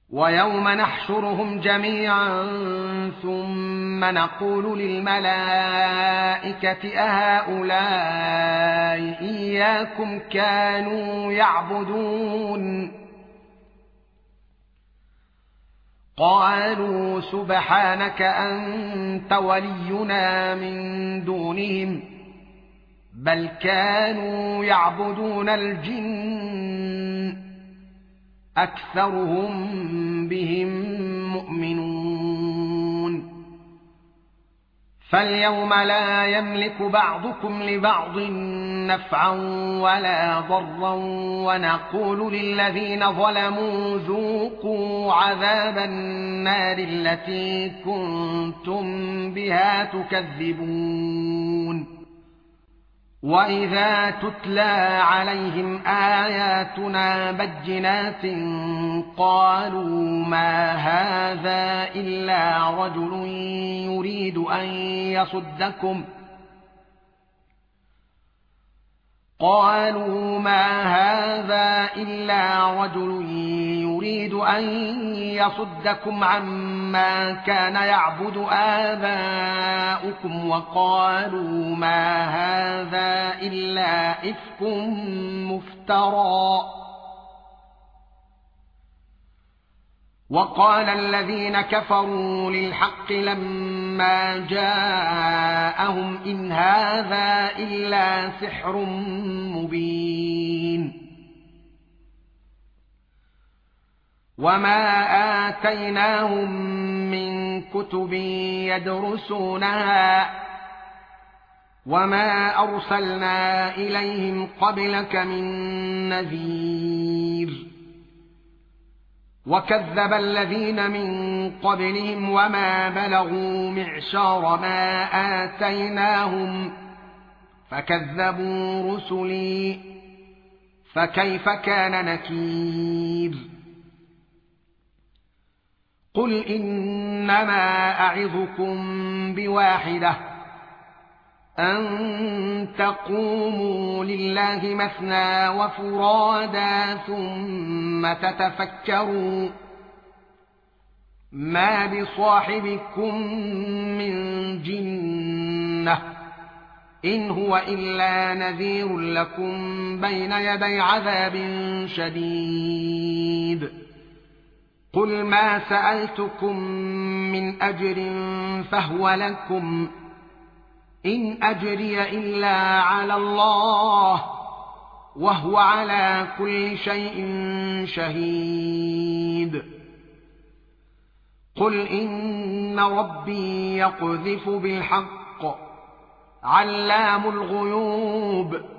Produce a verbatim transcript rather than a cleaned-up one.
ويوم نحشرهم جميعا ثم نقول للملائكة أهؤلاء إياكم كانوا يعبدون قالوا سبحانك أنت ولينا من دونهم بل كانوا يعبدون الجن أكثرهم بهم مؤمنون فاليوم لا يملك بعضكم لبعض نفعا ولا ضرا ونقول للذين ظلموا ذوقوا عذاب النار التي كنتم بها تكذبون وَإِذَا تُتْلَى عَلَيْهِمْ آيَاتُنَا بَيِّنَاتٍ قَالُوا مَا هَذَا إِلَّا رَجُلٌ يُرِيدُ أَن يَصُدَّكُمْ قالوا ما هذا إلا رجل يريد أن يصدكم عما كان يعبد آباؤكم وقالوا ما هذا إلا إفك مفترى وقال الذين كفروا للحق لما جاءهم إن هذا إلا سحر مبين وما آتيناهم من كتب يدرسونها وما أرسلنا إليهم قبلك من نذير وكذب الذين من قبلهم وما بلغوا معشار ما آتيناهم فكذبوا رسلي فكيف كان نكير قل إنما أعظكم بواحدة أن تقوموا لله مثنى وفرادا ثم تتفكروا ما بصاحبكم من جنة إن هو إلا نذير لكم بين يدي عذاب شديد قل ما سألتكم من أجر فهو لكم إن أجري إلا على الله وهو على كل شيء شهيد قل إن ربي يقذف بالحق علام الغيوب